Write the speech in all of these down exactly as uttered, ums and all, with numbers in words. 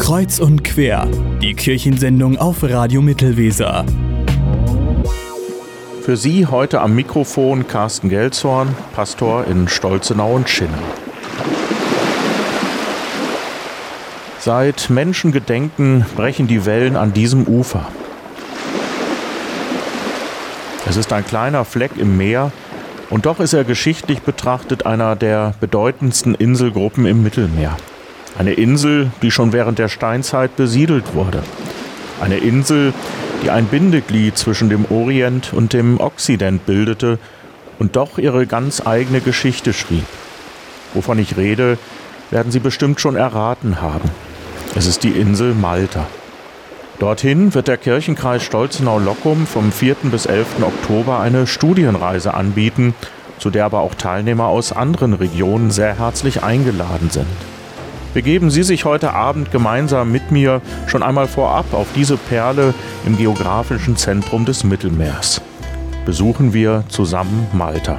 Kreuz und quer, die Kirchensendung auf Radio Mittelweser. Für Sie heute am Mikrofon Carsten Gelzhorn, Pastor in Stolzenau und Schinnen. Seit Menschengedenken brechen die Wellen an diesem Ufer. Es ist ein kleiner Fleck im Meer und doch ist er geschichtlich betrachtet einer der bedeutendsten Inselgruppen im Mittelmeer. Eine Insel, die schon während der Steinzeit besiedelt wurde. Eine Insel, die ein Bindeglied zwischen dem Orient und dem Okzident bildete und doch ihre ganz eigene Geschichte schrieb. Wovon ich rede, werden Sie bestimmt schon erraten haben. Es ist die Insel Malta. Dorthin wird der Kirchenkreis Stolzenau-Lockum vom vierten bis elften Oktober eine Studienreise anbieten, zu der aber auch Teilnehmer aus anderen Regionen sehr herzlich eingeladen sind. Begeben Sie sich heute Abend gemeinsam mit mir schon einmal vorab auf diese Perle im geografischen Zentrum des Mittelmeers. Besuchen wir zusammen Malta.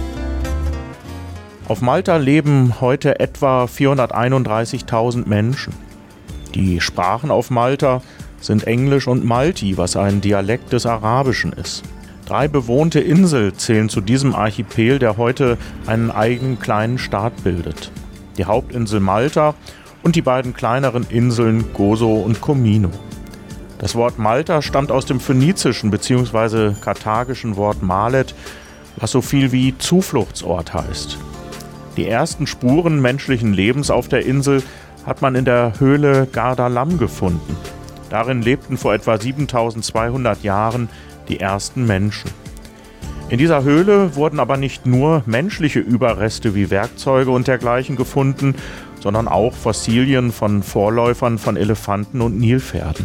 Auf Malta leben heute etwa vierhunderteinunddreißigtausend Menschen. Die Sprachen auf Malta sind Englisch und Malti, was ein Dialekt des Arabischen ist. Drei bewohnte Inseln zählen zu diesem Archipel, der heute einen eigenen kleinen Staat bildet. Die Hauptinsel Malta und die beiden kleineren Inseln Gozo und Comino. Das Wort Malta stammt aus dem phönizischen bzw. karthagischen Wort Malet, was so viel wie Zufluchtsort heißt. Die ersten Spuren menschlichen Lebens auf der Insel hat man in der Höhle Gardalam gefunden. Darin lebten vor etwa siebentausendzweihundert Jahren die ersten Menschen. In dieser Höhle wurden aber nicht nur menschliche Überreste wie Werkzeuge und dergleichen gefunden, sondern auch Fossilien von Vorläufern von Elefanten und Nilpferden.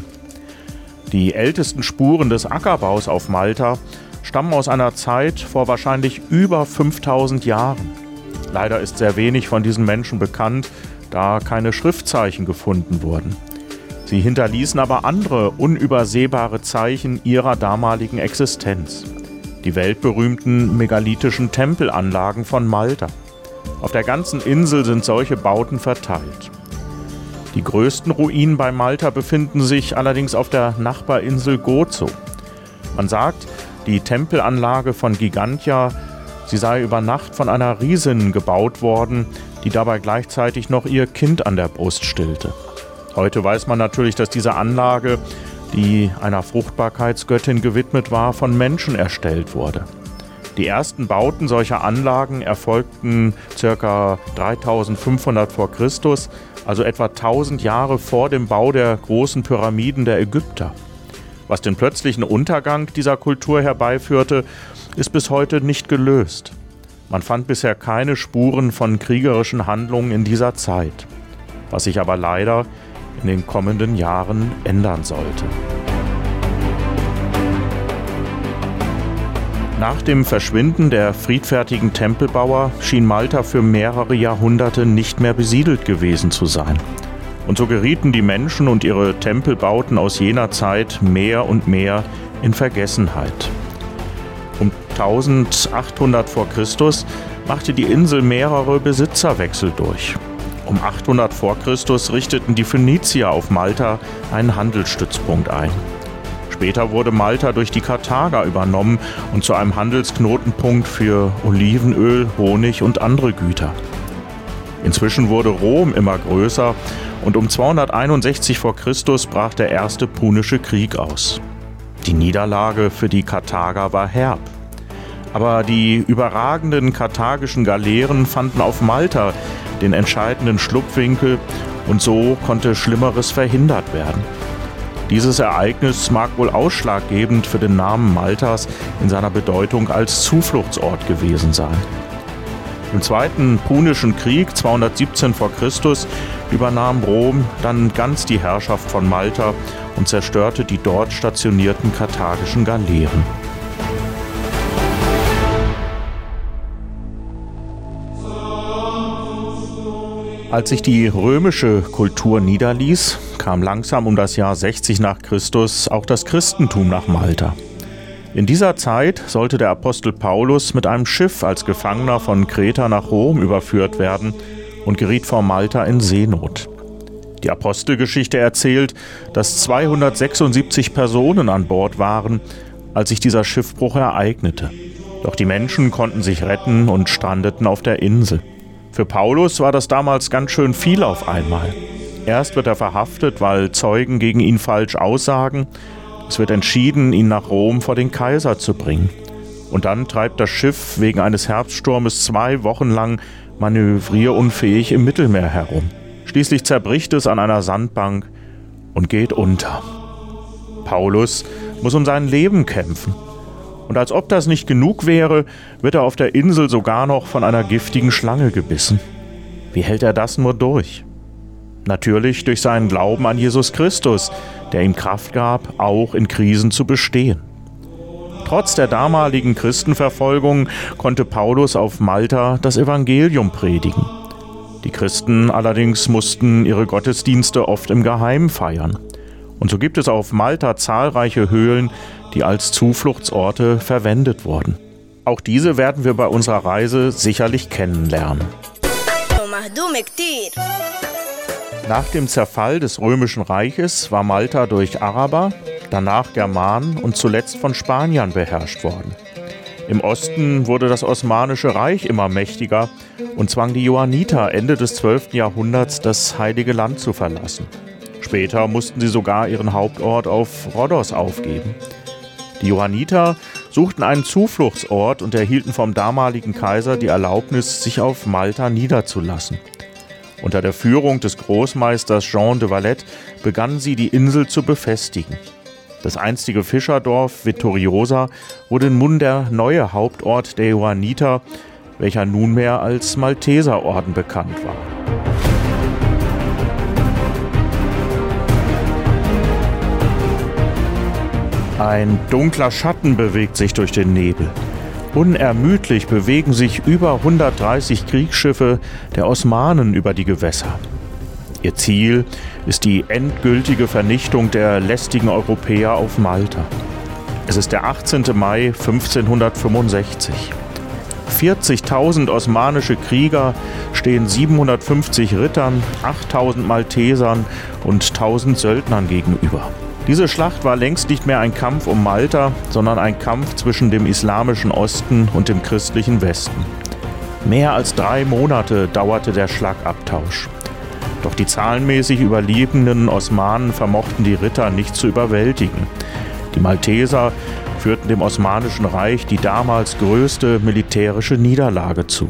Die ältesten Spuren des Ackerbaus auf Malta stammen aus einer Zeit vor wahrscheinlich über fünftausend Jahren. Leider ist sehr wenig von diesen Menschen bekannt, da keine Schriftzeichen gefunden wurden. Sie hinterließen aber andere unübersehbare Zeichen ihrer damaligen Existenz. Die weltberühmten megalithischen Tempelanlagen von Malta. Auf der ganzen Insel sind solche Bauten verteilt. Die größten Ruinen bei Malta befinden sich allerdings auf der Nachbarinsel Gozo. Man sagt, die Tempelanlage von Gigantia, sie sei über Nacht von einer Riesin gebaut worden, die dabei gleichzeitig noch ihr Kind an der Brust stillte. Heute weiß man natürlich, dass diese Anlage, die einer Fruchtbarkeitsgöttin gewidmet war, von Menschen erstellt wurde. Die ersten Bauten solcher Anlagen erfolgten ca. dreitausendfünfhundert vor Christus, also etwa tausend Jahre vor dem Bau der großen Pyramiden der Ägypter. Was den plötzlichen Untergang dieser Kultur herbeiführte, ist bis heute nicht gelöst. Man fand bisher keine Spuren von kriegerischen Handlungen in dieser Zeit, was sich aber leider in den kommenden Jahren ändern sollte. Nach dem Verschwinden der friedfertigen Tempelbauer schien Malta für mehrere Jahrhunderte nicht mehr besiedelt gewesen zu sein. Und so gerieten die Menschen und ihre Tempelbauten aus jener Zeit mehr und mehr in Vergessenheit. Um eintausendachthundert vor Christus machte die Insel mehrere Besitzerwechsel durch. Um achthundert vor Christus richteten die Phönizier auf Malta einen Handelsstützpunkt ein. Später wurde Malta durch die Karthager übernommen und zu einem Handelsknotenpunkt für Olivenöl, Honig und andere Güter. Inzwischen wurde Rom immer größer und um zweihunderteinundsechzig vor Christus brach der erste Punische Krieg aus. Die Niederlage für die Karthager war herb. Aber die überragenden karthagischen Galeeren fanden auf Malta den entscheidenden Schlupfwinkel und so konnte Schlimmeres verhindert werden. Dieses Ereignis mag wohl ausschlaggebend für den Namen Maltas in seiner Bedeutung als Zufluchtsort gewesen sein. Im Zweiten Punischen Krieg zweihundertsiebzehn vor Christus übernahm Rom dann ganz die Herrschaft von Malta und zerstörte die dort stationierten karthagischen Galeeren. Als sich die römische Kultur niederließ, kam langsam um das Jahr sechzig nach Christus auch das Christentum nach Malta. In dieser Zeit sollte der Apostel Paulus mit einem Schiff als Gefangener von Kreta nach Rom überführt werden und geriet vor Malta in Seenot. Die Apostelgeschichte erzählt, dass zweihundertsechsundsiebzig Personen an Bord waren, als sich dieser Schiffbruch ereignete. Doch die Menschen konnten sich retten und strandeten auf der Insel. Für Paulus war das damals ganz schön viel auf einmal. Erst wird er verhaftet, weil Zeugen gegen ihn falsch aussagen. Es wird entschieden, ihn nach Rom vor den Kaiser zu bringen. Und dann treibt das Schiff wegen eines Herbststurmes zwei Wochen lang manövrierunfähig im Mittelmeer herum. Schließlich zerbricht es an einer Sandbank und geht unter. Paulus muss um sein Leben kämpfen. Und als ob das nicht genug wäre, wird er auf der Insel sogar noch von einer giftigen Schlange gebissen. Wie hält er das nur durch? Natürlich durch seinen Glauben an Jesus Christus, der ihm Kraft gab, auch in Krisen zu bestehen. Trotz der damaligen Christenverfolgung konnte Paulus auf Malta das Evangelium predigen. Die Christen allerdings mussten ihre Gottesdienste oft im Geheimen feiern. Und so gibt es auf Malta zahlreiche Höhlen, die als Zufluchtsorte verwendet wurden. Auch diese werden wir bei unserer Reise sicherlich kennenlernen. Nach dem Zerfall des Römischen Reiches war Malta durch Araber, danach Germanen und zuletzt von Spaniern beherrscht worden. Im Osten wurde das Osmanische Reich immer mächtiger und zwang die Johanniter Ende des zwölften Jahrhunderts, das Heilige Land zu verlassen. Später mussten sie sogar ihren Hauptort auf Rhodos aufgeben. Die Johanniter suchten einen Zufluchtsort und erhielten vom damaligen Kaiser die Erlaubnis, sich auf Malta niederzulassen. Unter der Führung des Großmeisters Jean de Valette begannen sie, die Insel zu befestigen. Das einstige Fischerdorf Vittoriosa wurde nun der neue Hauptort der Johanniter, welcher nunmehr als Malteserorden bekannt war. Ein dunkler Schatten bewegt sich durch den Nebel. Unermüdlich bewegen sich über hundertdreißig Kriegsschiffe der Osmanen über die Gewässer. Ihr Ziel ist die endgültige Vernichtung der lästigen Europäer auf Malta. Es ist der achtzehnte Mai fünfzehnhundertfünfundsechzig. vierzigtausend osmanische Krieger stehen siebenhundertfünfzig Rittern, achttausend Maltesern und tausend Söldnern gegenüber. Diese Schlacht war längst nicht mehr ein Kampf um Malta, sondern ein Kampf zwischen dem islamischen Osten und dem christlichen Westen. Mehr als drei Monate dauerte der Schlagabtausch. Doch die zahlenmäßig überlebenden Osmanen vermochten die Ritter nicht zu überwältigen. Die Malteser führten dem Osmanischen Reich die damals größte militärische Niederlage zu.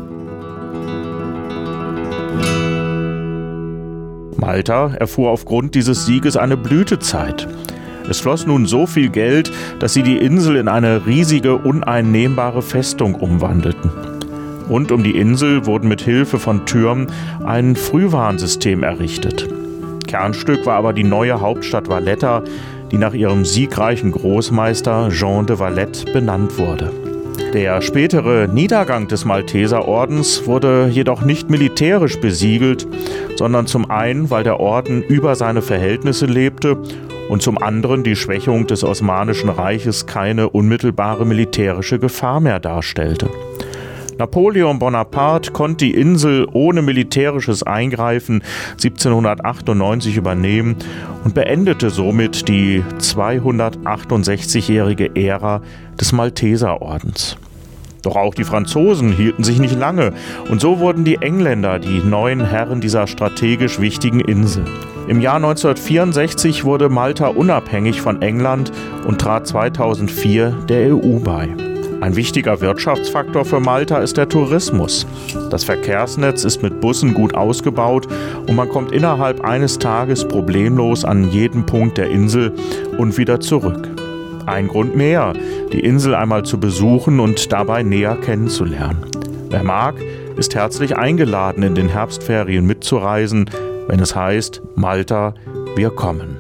Malta erfuhr aufgrund dieses Sieges eine Blütezeit. Es floss nun so viel Geld, dass sie die Insel in eine riesige, uneinnehmbare Festung umwandelten. Rund um die Insel wurden mit Hilfe von Türmen ein Frühwarnsystem errichtet. Kernstück war aber die neue Hauptstadt Valletta, die nach ihrem siegreichen Großmeister Jean de Valette benannt wurde. Der spätere Niedergang des Malteserordens wurde jedoch nicht militärisch besiegelt, sondern zum einen, weil der Orden über seine Verhältnisse lebte und zum anderen die Schwächung des Osmanischen Reiches keine unmittelbare militärische Gefahr mehr darstellte. Napoleon Bonaparte konnte die Insel ohne militärisches Eingreifen siebzehnhundertachtundneunzig übernehmen und beendete somit die zweihundertachtundsechzigjährige Ära des Malteserordens. Doch auch die Franzosen hielten sich nicht lange und so wurden die Engländer die neuen Herren dieser strategisch wichtigen Insel. Im Jahr neunzehnhundertvierundsechzig wurde Malta unabhängig von England und trat zweitausendvier der E U bei. Ein wichtiger Wirtschaftsfaktor für Malta ist der Tourismus. Das Verkehrsnetz ist mit Bussen gut ausgebaut und man kommt innerhalb eines Tages problemlos an jeden Punkt der Insel und wieder zurück. Ein Grund mehr, die Insel einmal zu besuchen und dabei näher kennenzulernen. Wer mag, ist herzlich eingeladen, in den Herbstferien mitzureisen, wenn es heißt, Malta, wir kommen.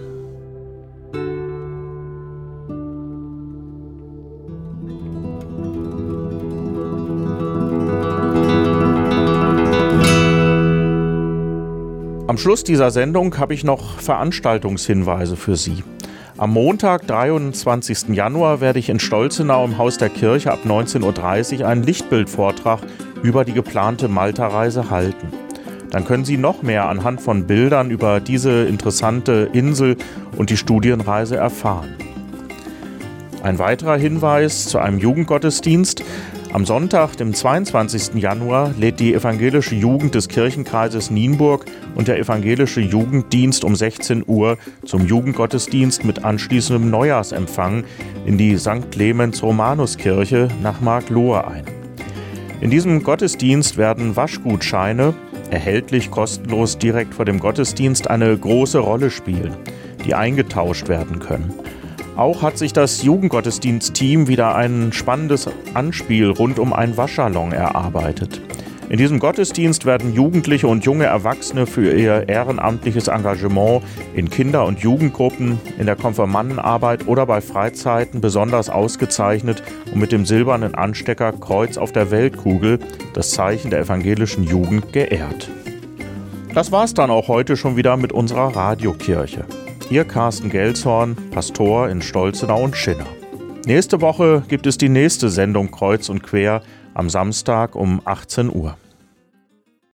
Am Schluss dieser Sendung habe ich noch Veranstaltungshinweise für Sie. Am Montag, dreiundzwanzigsten Januar, werde ich in Stolzenau im Haus der Kirche ab neunzehn Uhr dreißig einen Lichtbildvortrag über die geplante Malta-Reise halten. Dann können Sie noch mehr anhand von Bildern über diese interessante Insel und die Studienreise erfahren. Ein weiterer Hinweis zu einem Jugendgottesdienst. Am Sonntag, dem zweiundzwanzigsten Januar, lädt die evangelische Jugend des Kirchenkreises Nienburg und der evangelische Jugenddienst um sechzehn Uhr zum Jugendgottesdienst mit anschließendem Neujahrsempfang in die Sankt Clemens Romanus-Kirche nach Marklohe ein. In diesem Gottesdienst werden Waschgutscheine, erhältlich kostenlos direkt vor dem Gottesdienst, eine große Rolle spielen, die eingetauscht werden können. Auch hat sich das Jugendgottesdienst-Team wieder ein spannendes Anspiel rund um einen Waschsalon erarbeitet. In diesem Gottesdienst werden Jugendliche und junge Erwachsene für ihr ehrenamtliches Engagement in Kinder- und Jugendgruppen, in der Konfirmandenarbeit oder bei Freizeiten besonders ausgezeichnet und mit dem silbernen Anstecker Kreuz auf der Weltkugel, das Zeichen der evangelischen Jugend, geehrt. Das war's dann auch heute schon wieder mit unserer Radiokirche. Ihr Carsten Gelshorn, Pastor in Stolzenau und Schinner. Nächste Woche gibt es die nächste Sendung Kreuz und Quer am Samstag um achtzehn Uhr.